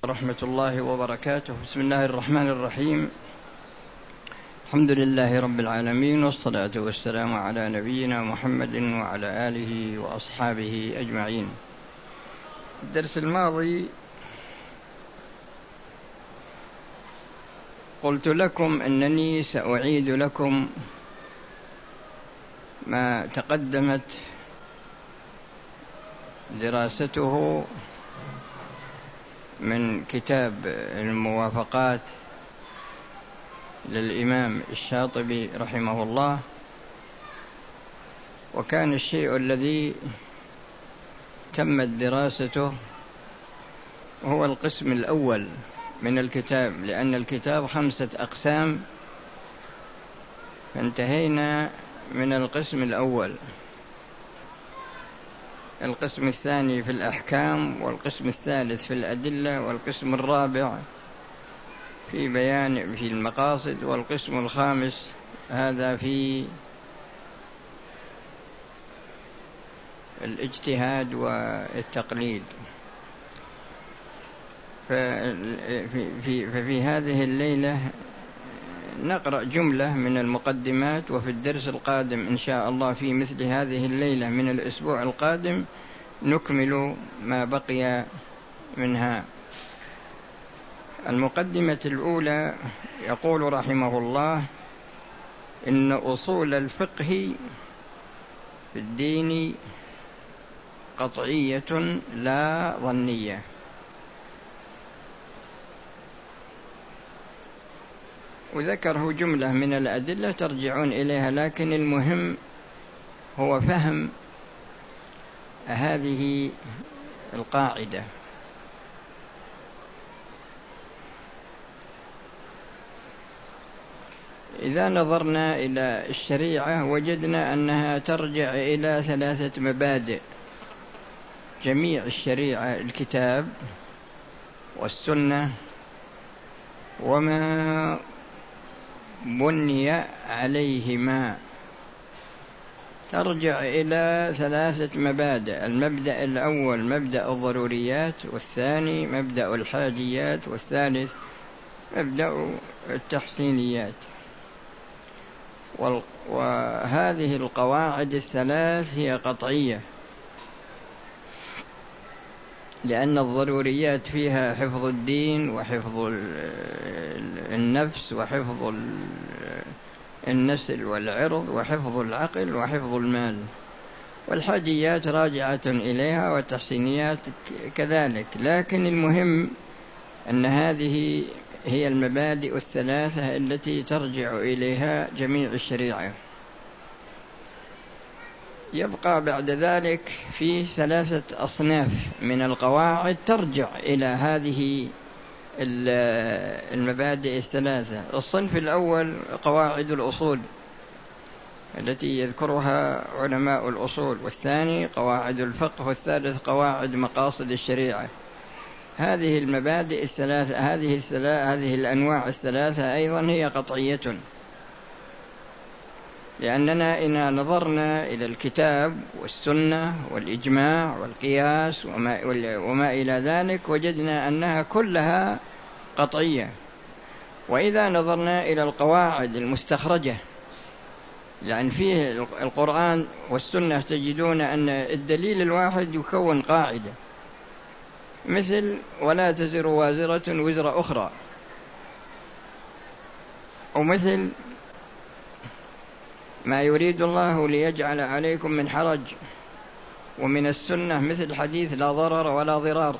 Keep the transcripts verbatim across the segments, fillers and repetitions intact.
ورحمة الله وبركاته. بسم الله الرحمن الرحيم. الحمد لله رب العالمين، والصلاة والسلام على نبينا محمد وعلى آله وأصحابه أجمعين. الدرس الماضي قلت لكم أنني سأعيد لكم ما تقدمت دراسته من كتاب الموافقات للإمام الشاطبي رحمه الله، وكان الشيء الذي تمت دراسته هو القسم الأول من الكتاب، لأن الكتاب خمسة أقسام، فانتهينا من القسم الأول. القسم الثاني في الأحكام، والقسم الثالث في الأدلة، والقسم الرابع في بيان في المقاصد، والقسم الخامس هذا في الاجتهاد والتقليد. ففي, ففي هذه الليلة نقرأ جملة من المقدمات، وفي الدرس القادم إن شاء الله في مثل هذه الليلة من الأسبوع القادم نكمل ما بقي منها. المقدمة الأولى يقول رحمه الله: إن أصول الفقه في الدين قطعية لا ظنية. وذكره جملة من الأدلة ترجعون إليها، لكن المهم هو فهم هذه القاعدة. إذا نظرنا إلى الشريعة وجدنا أنها ترجع إلى ثلاثة مبادئ. جميع الشريعة الكتاب والسنة وما بني عليهما، ترجع إلى ثلاثة مبادئ. المبدأ الأول مبدأ الضروريات، والثاني مبدأ الحاجيات، والثالث مبدأ التحسينيات. وهذه القواعد الثلاث هي قطعية، لأن الضروريات فيها حفظ الدين وحفظ النفس وحفظ النسل والعرض وحفظ العقل وحفظ المال، والحاجيات راجعة إليها، والتحسينيات كذلك. لكن المهم أن هذه هي المبادئ الثلاثة التي ترجع إليها جميع الشريعة. يبقى بعد ذلك في ثلاثة أصناف من القواعد ترجع إلى هذه المبادئ الثلاثة. الصنف الأول قواعد الأصول التي يذكرها علماء الأصول، والثاني قواعد الفقه، والثالث قواعد مقاصد الشريعة. هذه المبادئ الثلاثة، هذه الثلاثة هذه الأنواع الثلاثة أيضا هي قطعية، لأننا إن نظرنا إلى الكتاب والسنة والإجماع والقياس وما, وما إلى ذلك وجدنا أنها كلها قطعية. وإذا نظرنا إلى القواعد المستخرجة، لأن فيه القرآن والسنة، تجدون أن الدليل الواحد يكون قاعدة، مثل ولا تزر وازرة وزر أخرى، ومثل ما يريد الله ليجعل عليكم من حرج، ومن السنة مثل حديث لا ضرر ولا ضرار.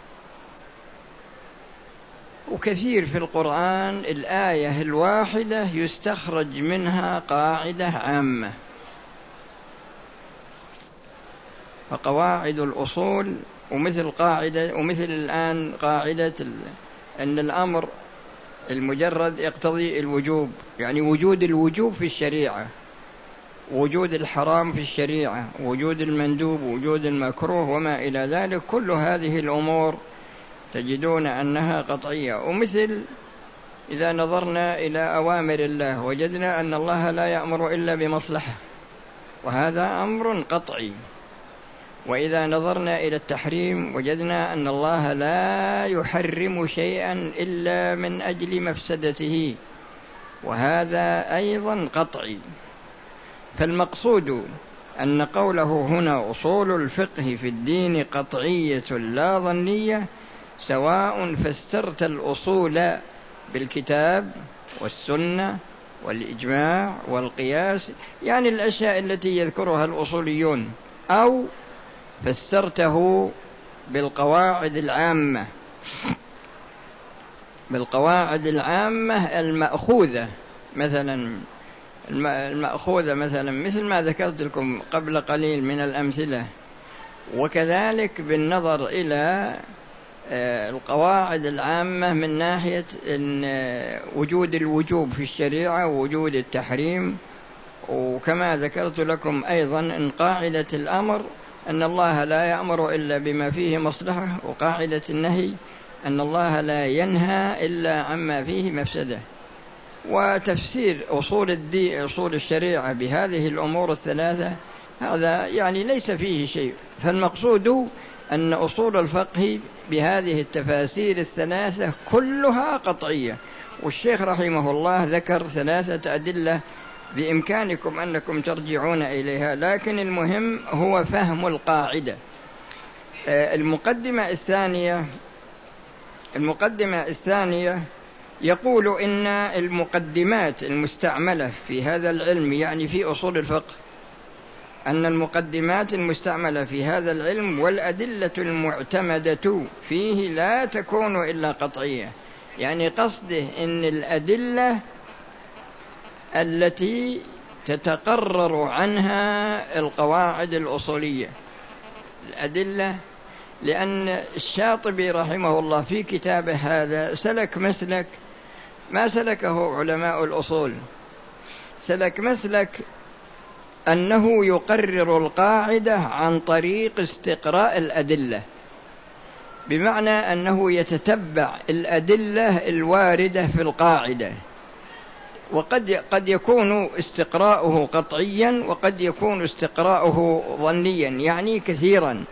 وكثير في القرآن الآية الواحدة يستخرج منها قاعدة عامة. فقواعد الأصول ومثل قاعدة ومثل الآن قاعدة أن الأمر المجرد يقتضي الوجوب، يعني وجود الوجوب في الشريعة، وجود الحرام في الشريعة، وجود المندوب، وجود المكروه وما إلى ذلك. كل هذه الأمور تجدون أنها قطعية. ومثل إذا نظرنا إلى أوامر الله وجدنا أن الله لا يأمر إلا بمصلحة، وهذا أمر قطعي. وإذا نظرنا إلى التحريم وجدنا أن الله لا يحرم شيئا إلا من أجل مفسدته، وهذا أيضا قطعي. فالمقصود أن قوله هنا أصول الفقه في الدين قطعية لا ظنية، سواء فسرت الأصول بالكتاب والسنة والإجماع والقياس، يعني الأشياء التي يذكرها الأصوليون، أو فسرته بالقواعد العامة بالقواعد العامة المأخوذة، مثلا المأخوذة مثلا مثل ما ذكرت لكم قبل قليل من الأمثلة، وكذلك بالنظر إلى القواعد العامة من ناحية وجود الوجوب في الشريعة ووجود التحريم. وكما ذكرت لكم أيضا أن قاعدة الأمر أن الله لا يأمر إلا بما فيه مصلحة، وقاعدة النهي أن الله لا ينهى إلا عما فيه مفسدة. وتفسير أصول الدين أصول الشريعة بهذه الأمور الثلاثة هذا يعني ليس فيه شيء. فالمقصود أن أصول الفقه بهذه التفاسير الثلاثة كلها قطعية. والشيخ رحمه الله ذكر ثلاثة أدلة بإمكانكم أنكم ترجعون إليها، لكن المهم هو فهم القاعدة. المقدمة الثانية المقدمة الثانية يقول إن المقدمات المستعملة في هذا العلم، يعني في أصول الفقه، أن المقدمات المستعملة في هذا العلم والأدلة المعتمدة فيه لا تكون إلا قطعية. يعني قصده إن الأدلة التي تتقرر عنها القواعد الأصولية، الأدلة، لأن الشاطبي رحمه الله في كتابه هذا سلك مسلك ما سلكه علماء الأصول، سلك مسلك أنه يقرر القاعدة عن طريق استقراء الأدلة، بمعنى أنه يتتبع الأدلة الواردة في القاعدة، وقد قد يكون استقراؤه قطعيا وقد يكون استقراؤه ظنيا، يعني كثيرا.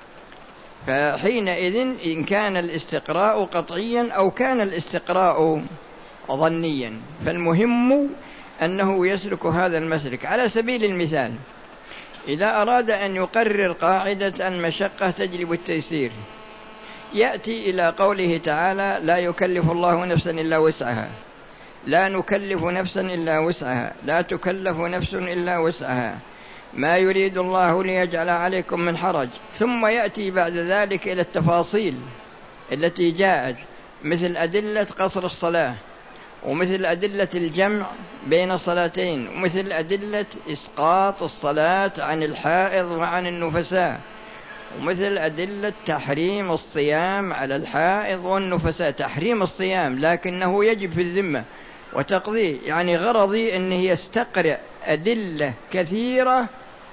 فحينئذ إن كان الاستقراء قطعيا أو كان الاستقراء ظنيا، فالمهم أنه يسلك هذا المسلك. على سبيل المثال، إذا أراد أن يقرر قاعدة المشقة تجلب التيسير، يأتي إلى قوله تعالى: لا يكلف الله نفسا إلا وسعها، لا نكلف نفسا إلا وسعها، لا تكلف نفس إلا وسعها، ما يريد الله ليجعل عليكم من حرج. ثم يأتي بعد ذلك إلى التفاصيل التي جاءت، مثل أدلة قصر الصلاة، ومثل أدلة الجمع بين الصلاتين، ومثل أدلة إسقاط الصلاة عن الحائض وعن النفساء، ومثل أدلة تحريم الصيام على الحائض والنفساء، تحريم الصيام لكنه يجب في الذمة وتقضيه. يعني غرضي أنه يستقرأ أدلة كثيرة،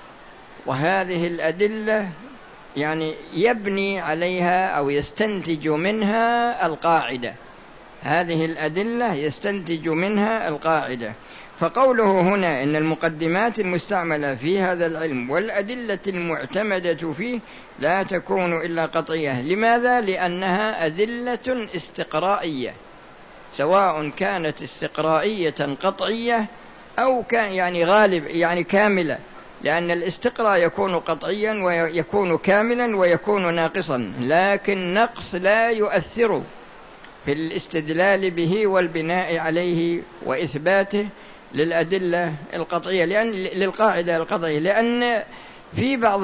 وهذه الأدلة يعني يبني عليها أو يستنتج منها القاعدة، هذه الأدلة يستنتج منها القاعدة. فقوله هنا إن المقدمات المستعملة في هذا العلم والأدلة المعتمدة فيه لا تكون إلا قطعية. لماذا؟ لأنها أدلة استقرائية، سواء كانت استقرائية قطعية أو كان يعني غالب يعني كاملة، لأن الاستقراء يكون قطعيا ويكون كاملا ويكون ناقصا، لكن نقص لا يؤثر في الاستدلال به والبناء عليه وإثباته للأدلة القطعية، لأن للقاعدة القطعية. لأن في بعض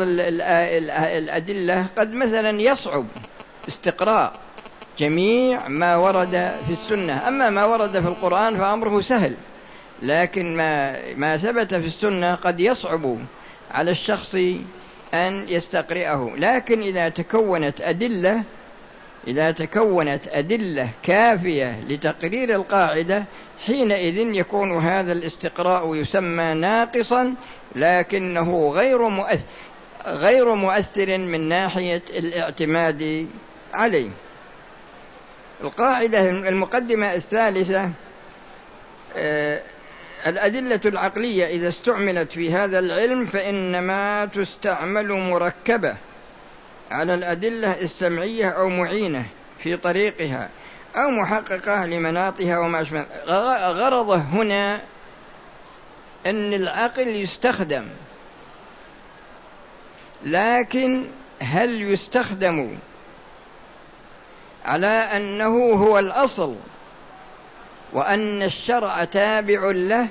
الأدلة قد مثلا يصعب استقراء جميع ما ورد في السنة، أما ما ورد في القرآن فأمره سهل، لكن ما ما ثبت في السنة قد يصعب على الشخص أن يستقرئه. لكن إذا تكونت أدلة إذا تكونت أدلة كافية لتقرير القاعدة، حينئذ يكون هذا الاستقراء يسمى ناقصا، لكنه غير مؤثر غير مؤثر من ناحية الاعتماد عليه. القاعدة المقدمة الثالثة: الأدلة العقلية إذا استعملت في هذا العلم فإنما تستعمل مركبة على الأدلة السمعية أو معينة في طريقها أو محققة لمناطها وما أشبه. غرضه هنا أن العقل يستخدم، لكن هل يستخدم على أنه هو الأصل وأن الشرع تابع له؟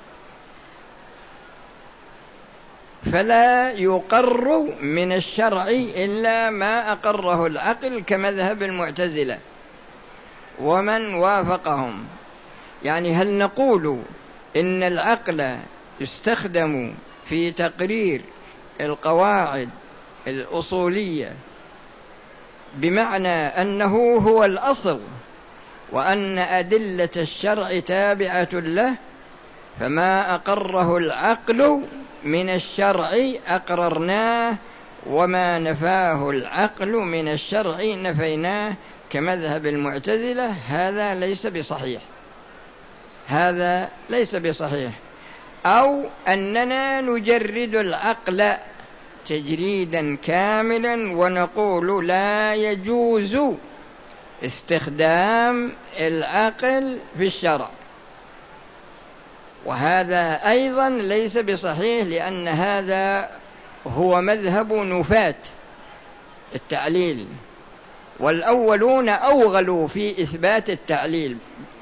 فلا يقر من الشرع إلا ما أقره العقل كمذهب المعتزلة ومن وافقهم. يعني هل نقول إن العقل يستخدم في تقرير القواعد الأصولية بمعنى أنه هو الأصل وأن أدلة الشرع تابعة له، فما أقره العقل من الشرع أقررناه وما نفاه العقل من الشرع نفيناه كمذهب المعتزلة؟ هذا ليس بصحيح، هذا ليس بصحيح. أو أننا نجرد العقل تجريدا كاملا ونقول لا يجوز استخدام العقل في الشرع، وهذا أيضا ليس بصحيح، لأن هذا هو مذهب نفاة التعليل، والأولون أوغلوا في إثبات التعليل.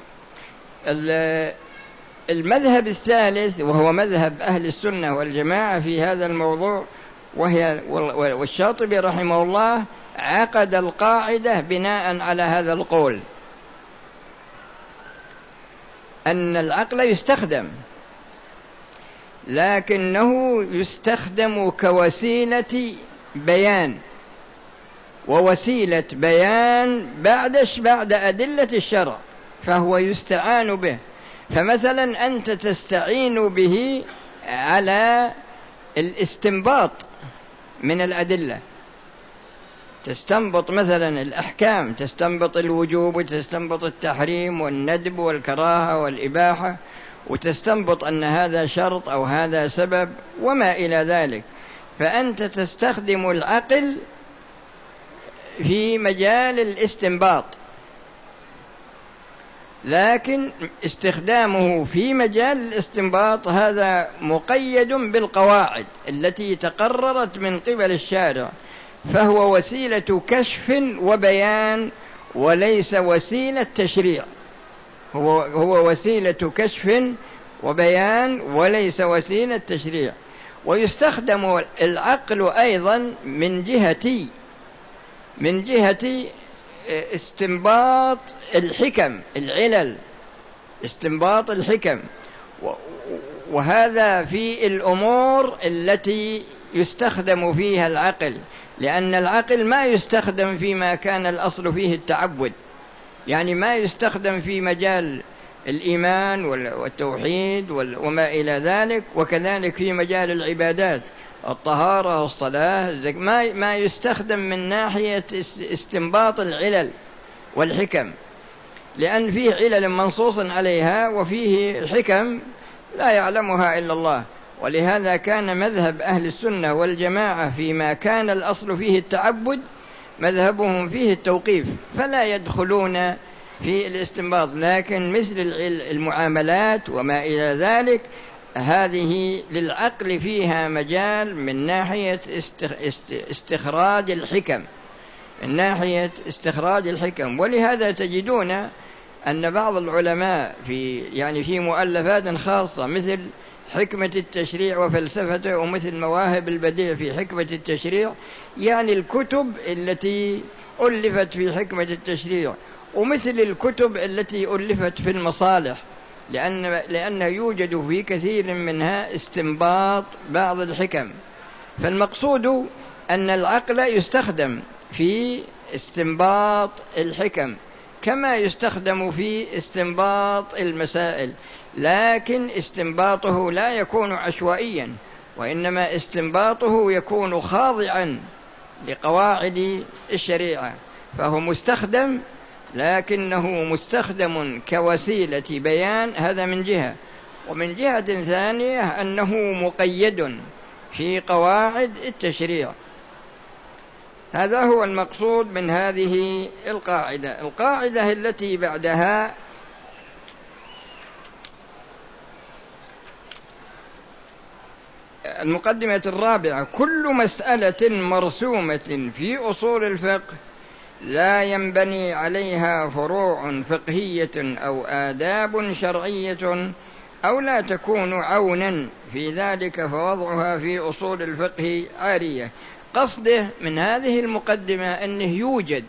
المذهب الثالث وهو مذهب أهل السنة والجماعة في هذا الموضوع، وهي والشاطبي رحمه الله عقد القاعدة بناء على هذا القول، أن العقل يستخدم، لكنه يستخدم كوسيلة بيان، ووسيلة بيان بعدش بعد أدلة الشرع، فهو يستعان به. فمثلا أنت تستعين به على الاستنباط من الأدلة، تستنبط مثلا الأحكام، تستنبط الوجوب وتستنبط التحريم والندب والكراهة والإباحة، وتستنبط أن هذا شرط أو هذا سبب وما إلى ذلك. فأنت تستخدم العقل في مجال الاستنباط، لكن استخدامه في مجال الاستنباط هذا مقيد بالقواعد التي تقررت من قبل الشارع، فهو وسيلة كشف وبيان وليس وسيلة تشريع. هو هو وسيلة كشف وبيان وليس وسيلة تشريع. ويستخدم العقل أيضا من جهة من جهة استنباط الحكم، العلل، استنباط الحكم، وهذا في الأمور التي يستخدم فيها العقل، لأن العقل ما يستخدم فيما كان الأصل فيه التعبد، يعني ما يستخدم في مجال الإيمان والتوحيد وما إلى ذلك، وكذلك في مجال العبادات، الطهارة والصلاة، ما ما يستخدم من ناحية استنباط العلل والحكم، لأن فيه علل منصوص عليها وفيه حكم لا يعلمها إلا الله. ولهذا كان مذهب أهل السنة والجماعة فيما كان الأصل فيه التعبد مذهبهم فيه التوقيف، فلا يدخلون في الاستنباط. لكن مثل المعاملات وما إلى ذلك هذه للعقل فيها مجال من ناحية استخراج الحكم، من ناحية استخراج الحكم. ولهذا تجدون أن بعض العلماء في يعني في مؤلفات خاصة مثل حكمة التشريع وفلسفته، ومثل مواهب البديع في حكمة التشريع، يعني الكتب التي ألفت في حكمة التشريع، ومثل الكتب التي ألفت في المصالح، لأن لأن يوجد في كثير منها استنباط بعض الحكم. فالمقصود أن العقل يستخدم في استنباط الحكم كما يستخدم في استنباط المسائل، لكن استنباطه لا يكون عشوائيا، وإنما استنباطه يكون خاضعا لقواعد الشريعة، فهو مستخدم، لكنه مستخدم كوسيلة بيان، هذا من جهة. ومن جهة ثانية أنه مقيد في قواعد التشريع. هذا هو المقصود من هذه القاعدة. القاعدة التي بعدها المقدمة الرابعة: كل مسألة مرسومة في أصول الفقه لا ينبني عليها فروع فقهية أو آداب شرعية أو لا تكون عونا في ذلك فوضعها في أصول الفقه عارية. قصده من هذه المقدمة أنه يوجد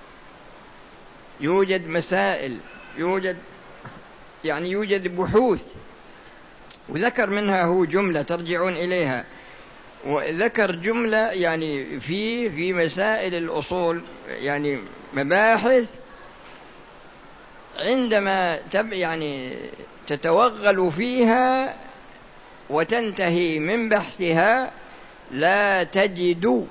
يوجد مسائل، يوجد يعني يوجد بحوث، وذكر منها هو جملة ترجعون إليها، وذكر جملة يعني في في مسائل الأصول، يعني مباحث عندما تب يعني تتوغل فيها وتنتهي من بحثها لا تجد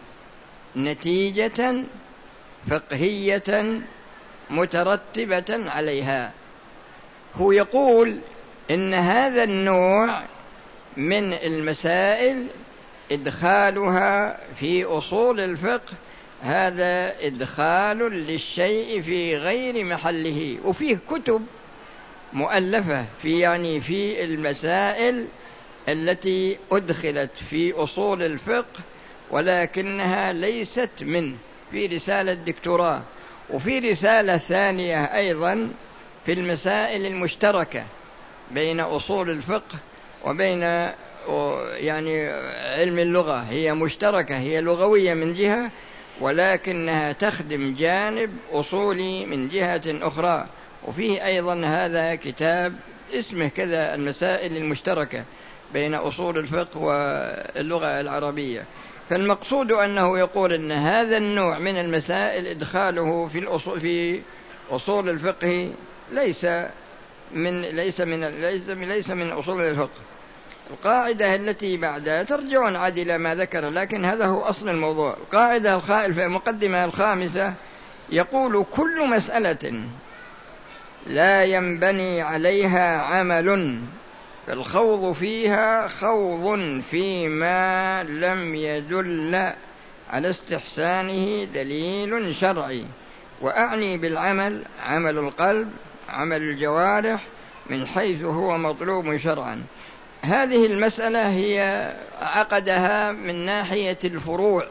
نتيجة فقهية مترتبة عليها. هو يقول إن هذا النوع من المسائل إدخالها في أصول الفقه هذا إدخال للشيء في غير محله. وفيه كتب مؤلفة في يعني في المسائل التي أدخلت في أصول الفقه ولكنها ليست منه، في رسالة دكتوراه، وفي رسالة ثانية أيضا في المسائل المشتركة بين أصول الفقه وبين يعني علم اللغة، هي مشتركة، هي لغوية من جهة ولكنها تخدم جانب أصولي من جهة أخرى. وفيه أيضا هذا كتاب اسمه كذا المسائل المشتركة بين أصول الفقه واللغة العربية. فالمقصود أنه يقول أن هذا النوع من المسائل إدخاله في الأصول في أصول الفقه ليس من ليس من ليس من, ليس من أصول الفقه. القاعدة التي بعدها ترجعون عاد إلى ما ذكر، لكن هذا هو أصل الموضوع. القاعدة في المقدمة الخامسة يقول: كل مسألة لا ينبني عليها عمل فالخوض فيها خوض فيما لم يدل على استحسانه دليل شرعي. وأعني بالعمل عمل القلب، عمل الجوارح من حيث هو مطلوب شرعا. هذه المسألة هي عقدها من ناحية الفروع،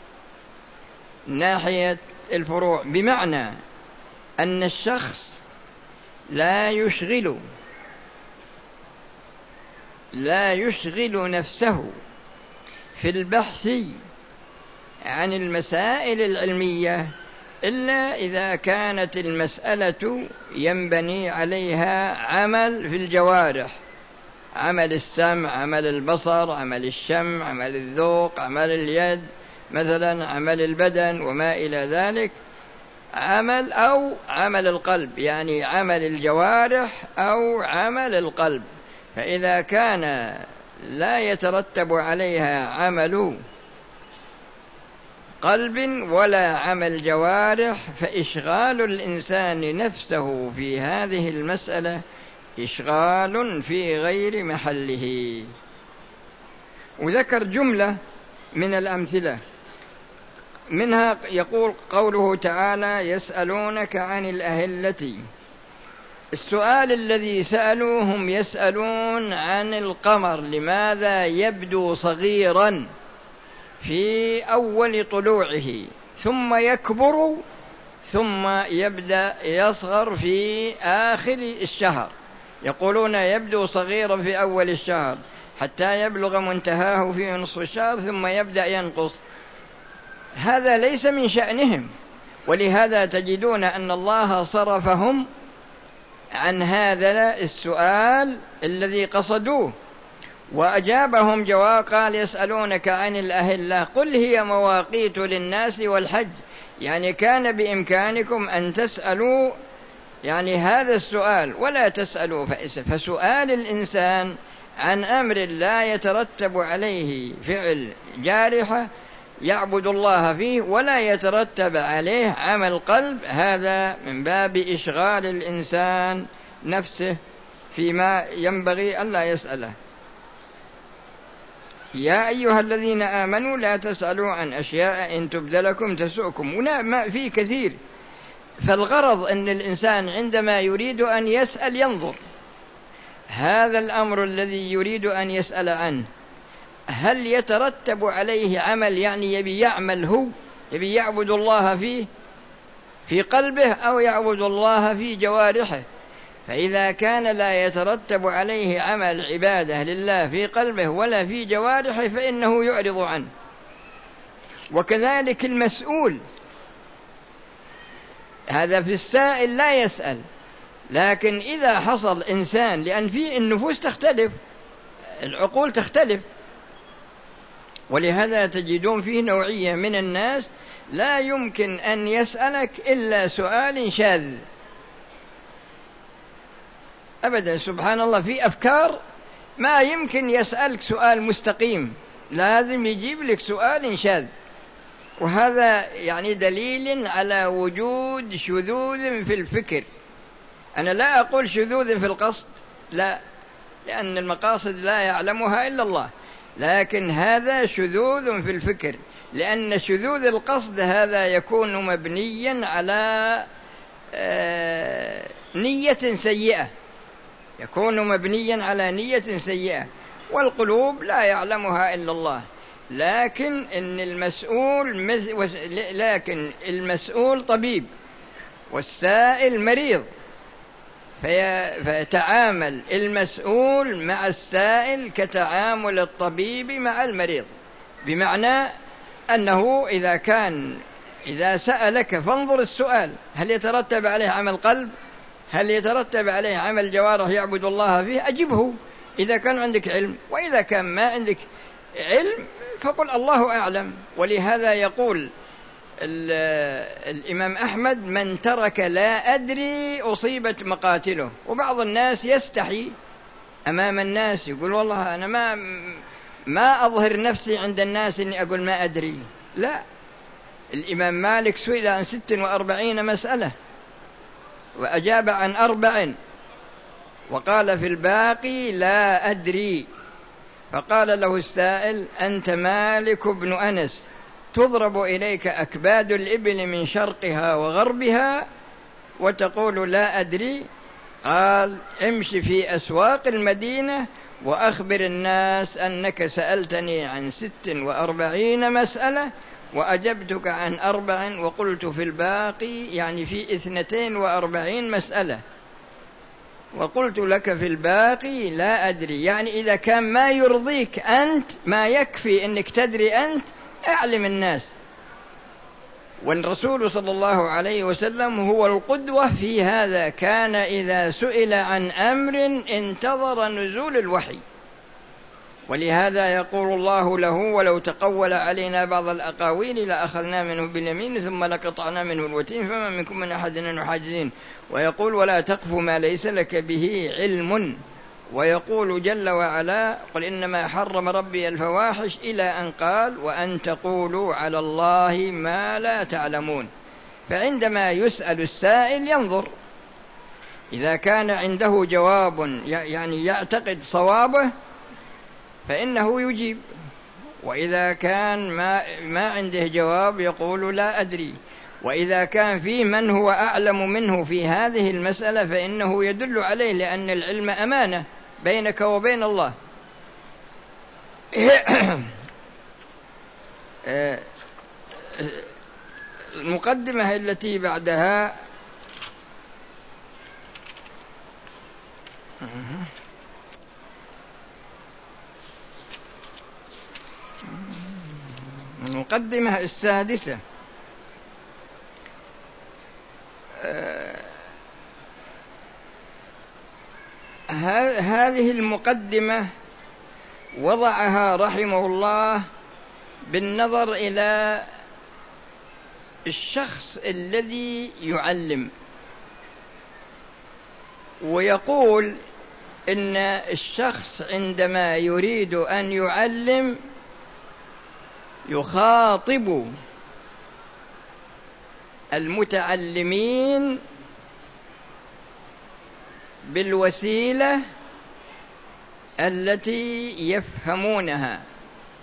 ناحية الفروع بمعنى أن الشخص لا يشغل لا يشغل نفسه في البحث عن المسائل العلمية إلا إذا كانت المسألة ينبني عليها عمل في الجوارح، عمل السمع، عمل البصر، عمل الشم، عمل الذوق، عمل اليد مثلا، عمل البدن وما إلى ذلك، عمل أو عمل القلب، يعني عمل الجوارح أو عمل القلب. فإذا كان لا يترتب عليها عمل قلب ولا عمل جوارح فإشغال الإنسان نفسه في هذه المسألة إشغال في غير محله. وذكر جملة من الأمثلة، منها يقول قوله تعالى: يسألونك عن الأهلة. السؤال الذي سألوه هم يسألون عن القمر، لماذا يبدو صغيرا في أول طلوعه ثم يكبر ثم يبدأ يصغر في آخر الشهر؟ يقولون يبدو صغيرا في أول الشهر حتى يبلغ منتهاه في نصف الشهر ثم يبدأ ينقص. هذا ليس من شأنهم، ولهذا تجدون أن الله صرفهم عن هذا السؤال الذي قصدوه وأجابهم جواب قال: يسألونك عن الأهلة قل هي مواقيت للناس والحج. يعني كان بإمكانكم أن تسألوا يعني هذا السؤال ولا تسألوا. فسؤال الإنسان عن أمر لا يترتب عليه فعل جارحة يعبد الله فيه ولا يترتب عليه عمل قلب، هذا من باب إشغال الإنسان نفسه فيما ينبغي ألا يسأله. يا أيها الذين آمنوا لا تسألوا عن أشياء إن تبد لكم تسؤكم. هنا ما في كثير. فالغرض أن الإنسان عندما يريد أن يسأل ينظر هذا الأمر الذي يريد أن يسأل عنه هل يترتب عليه عمل، يعني يبي يعمل، هو يبي يعبد الله فيه في قلبه أو يعبد الله في جوارحه. فإذا كان لا يترتب عليه عمل عبادة لله في قلبه ولا في جوارحه فإنه يعرض عنه. وكذلك المسؤول، هذا في السائل لا يسأل. لكن إذا حصل إنسان، لأن في النفوس تختلف، العقول تختلف، ولهذا تجدون فيه نوعية من الناس لا يمكن أن يسألك إلا سؤال شاذ أبدا. سبحان الله، في أفكار ما يمكن يسألك سؤال مستقيم، لازم يجيب لك سؤال شاذ. وهذا يعني دليل على وجود شذوذ في الفكر. أنا لا أقول شذوذ في القصد، لا، لأن المقاصد لا يعلمها إلا الله، لكن هذا شذوذ في الفكر، لأن شذوذ القصد هذا يكون مبنيا على نية سيئة، يكون مبنيا على نية سيئة، والقلوب لا يعلمها إلا الله. لكن إن المسؤول مز... لكن المسؤول طبيب والسائل مريض، في... فيتعامل المسؤول مع السائل كتعامل الطبيب مع المريض، بمعنى أنه إذا كان إذا سألك فانظر السؤال هل يترتب عليه عمل قلب، هل يترتب عليه عمل جوارح يعبد الله فيه، أجبه إذا كان عندك علم. وإذا كان ما عندك علم فقل الله أعلم. ولهذا يقول الإمام أحمد من ترك لا أدري أصيبت مقاتله. وبعض الناس يستحي أمام الناس، يقول والله أنا ما ما أظهر نفسي عند الناس إني أقول ما أدري. لا، الإمام مالك سئل عن ست وأربعين مسألة وأجاب عن أربع، وقال في الباقي لا أدري. فقال له السائل أنت مالك بن أنس تضرب إليك أكباد الإبل من شرقها وغربها وتقول لا أدري؟ قال امش في أسواق المدينة وأخبر الناس أنك سألتني عن ست وأربعين مسألة وأجبتك عن أربع وقلت في الباقي، يعني في اثنتين وأربعين مسألة، وقلت لك في الباقي لا أدري. يعني إذا كان ما يرضيك أنت، ما يكفي أنك تدري أنت، أعلم الناس. والرسول صلى الله عليه وسلم هو القدوة في هذا، كان إذا سئل عن أمر انتظر نزول الوحي. ولهذا يقول الله له ولو تقول علينا بعض الأقاويل لأخذنا منه باليمين ثم لقطعنا منه الوتين فما منكم من أحد حاجزين. ويقول ولا تقف ما ليس لك به علم. ويقول جل وعلا قل إنما حرم ربي الفواحش إلى أن قال وأن تقولوا على الله ما لا تعلمون. فعندما يسأل السائل ينظر، إذا كان عنده جواب يعني يعتقد صوابه فإنه يجيب، وإذا كان ما, ما عنده جواب يقول لا أدري. وإذا كان فيه من هو أعلم منه في هذه المسألة فإنه يدل عليه، لأن العلم أمانة بينك وبين الله. المقدمة التي بعدها المقدمة السادسة، هذه المقدمة وضعها رحمه الله بالنظر إلى الشخص الذي يعلم، ويقول إن الشخص عندما يريد أن يعلم يخاطب المتعلمين بالوسيلة التي يفهمونها،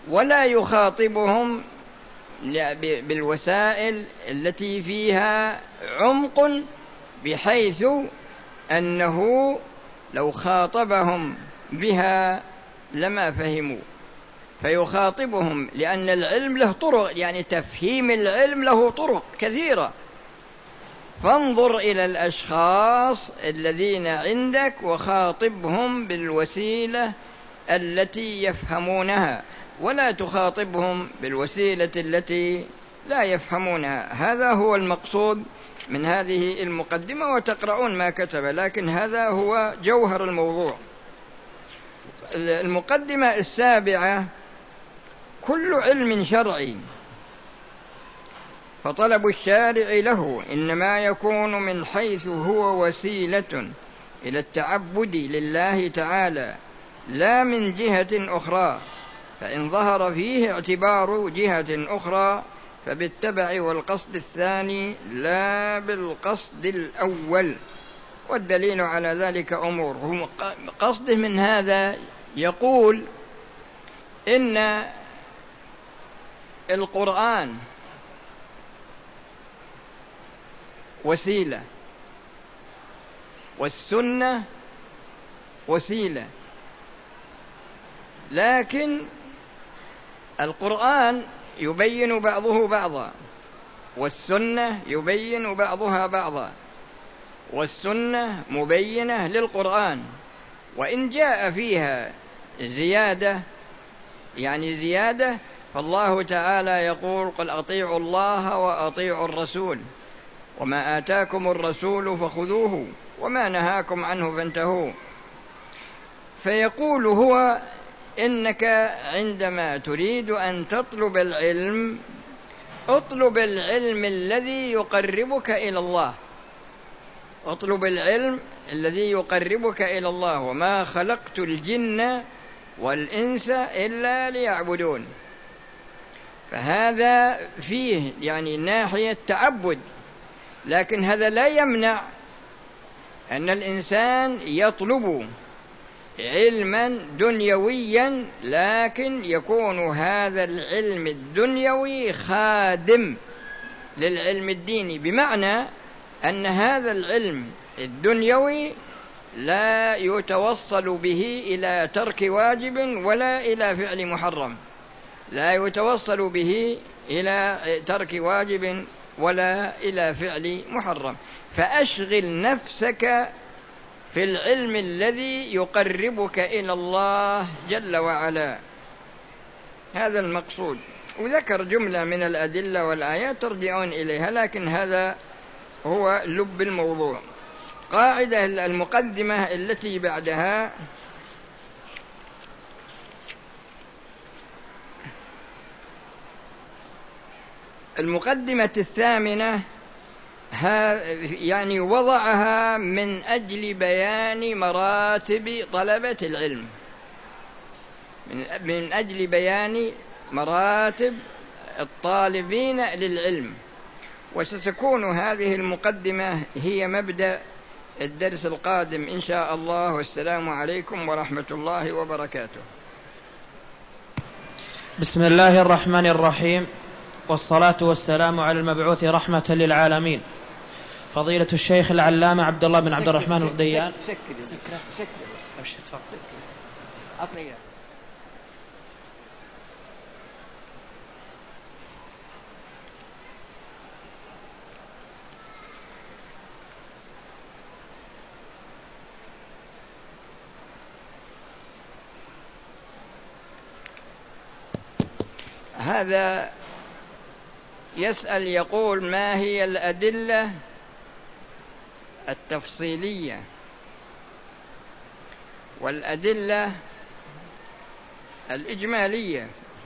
ولا يخاطبهم بالوسائل التي فيها عمق، بحيث أنه لو خاطبهم بها لما فهموا، فيخاطبهم، لأن العلم له طرق، يعني تفهيم العلم له طرق كثيرة. فانظر إلى الأشخاص الذين عندك وخاطبهم بالوسيلة التي يفهمونها، ولا تخاطبهم بالوسيلة التي لا يفهمونها. هذا هو المقصود من هذه المقدمة، وتقرؤون ما كتب، لكن هذا هو جوهر الموضوع. المقدمة السابعة: كل علم شرعي فطلب الشارع له إنما يكون من حيث هو وسيلة إلى التعبد لله تعالى، لا من جهة أخرى، فإن ظهر فيه اعتبار جهة أخرى فبالتبع والقصد الثاني لا بالقصد الأول. والدليل على ذلك أمور. قصده من هذا يقول إن القرآن وسيلة، والسنة وسيلة، لكن القرآن يبين بعضه بعضا، والسنة يبين بعضها بعضا، والسنة مبينة للقرآن، وإن جاء فيها زيادة، يعني زيادة، فالله تعالى يقول: قل أطيعوا الله وأطيعوا الرسول، وما آتاكم الرسول فخذوه وما نهاكم عنه فانتهوا. فيقول هو: إنك عندما تريد أن تطلب العلم اطلب العلم الذي يقربك إلى الله، اطلب العلم الذي يقربك إلى الله، وما خلقت الجن والإنس إلا ليعبدون. فهذا فيه يعني ناحية تعبد، لكن هذا لا يمنع أن الإنسان يطلب علما دنيويا، لكن يكون هذا العلم الدنيوي خادم للعلم الديني، بمعنى أن هذا العلم الدنيوي لا يتوصل به إلى ترك واجب ولا إلى فعل محرم، لا يتوصل به إلى ترك واجب ولا إلى فعل محرم. فأشغل نفسك في العلم الذي يقربك إلى الله جل وعلا، هذا المقصود. وذكر جملة من الأدلة والآيات ترجعون إليها، لكن هذا هو لب الموضوع. قاعدة المقدمة التي بعدها: المقدمة الثامنة يعني وضعها من أجل بيان مراتب طلبة العلم، من أجل بيان مراتب الطالبين للعلم. وستكون هذه المقدمة هي مبدأ الدرس القادم إن شاء الله. والسلام عليكم ورحمة الله وبركاته. بسم الله الرحمن الرحيم، والصلاة والسلام على المبعوث رحمة للعالمين، فضيلة الشيخ العلامة عبد الله بن عبد الرحمن الغديان. هذا يسأل يقول: ما هي الأدلة التفصيلية والأدلة الإجمالية؟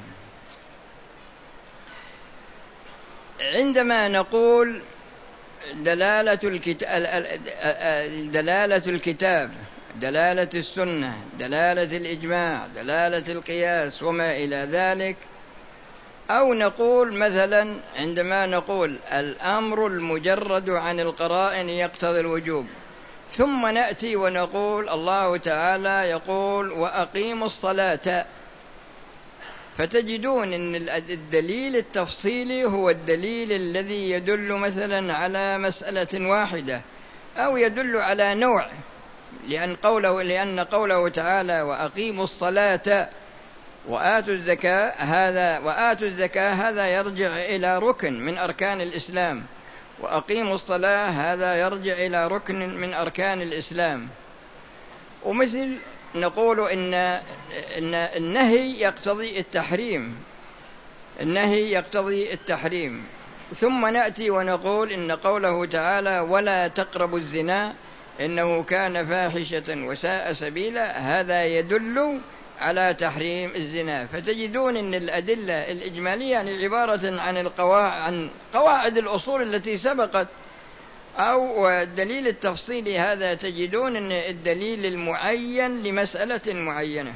عندما نقول دلالة الكتاب، دلالة الكتاب، دلالة السنة، دلالة الإجماع، دلالة القياس وما إلى ذلك، أو نقول مثلا عندما نقول الأمر المجرد عن القرائن يقتضي الوجوب، ثم نأتي ونقول الله تعالى يقول: وأقيموا الصلاة، فتجدون أن الدليل التفصيلي هو الدليل الذي يدل مثلا على مسألة واحدة أو يدل على نوع، لأن قوله, لأن قوله تعالى وأقيموا الصلاة وآتوا الزكاة هذا وآتوا الزكاة هذا يرجع إلى ركن من أركان الإسلام، وأقيموا الصلاة هذا يرجع إلى ركن من أركان الإسلام. ومثل نقول إن, إن النهي يقتضي التحريم، النهي يقتضي التحريم، ثم نأتي ونقول إن قوله تعالى ولا تقربوا الزنا إنه كان فاحشة وساء سبيلا هذا يدل على تحريم الزنا. فتجدون أن الأدلة الإجمالية يعني عبارة عن القواعد عن قواعد الأصول التي سبقت، أو الدليل التفصيلي هذا تجدون أن الدليل المعين لمسألة معينة.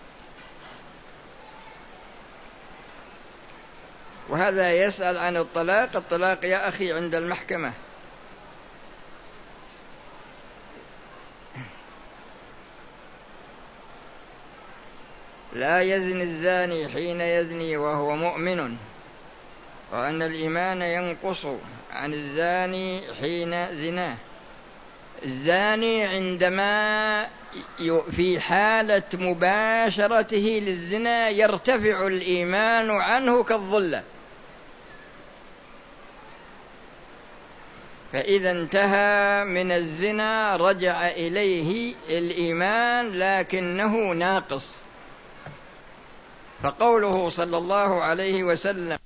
وهذا يسأل عن الطلاق، الطلاق يا أخي عند المحكمة. لا يزني الزاني حين يزني وهو مؤمن، وأن الإيمان ينقص عن الزاني حين زناه. الزاني عندما في حالة مباشرته للزنا يرتفع الإيمان عنه كالظلة، فإذا انتهى من الزنا رجع إليه الإيمان لكنه ناقص. فقوله صلى الله عليه وسلم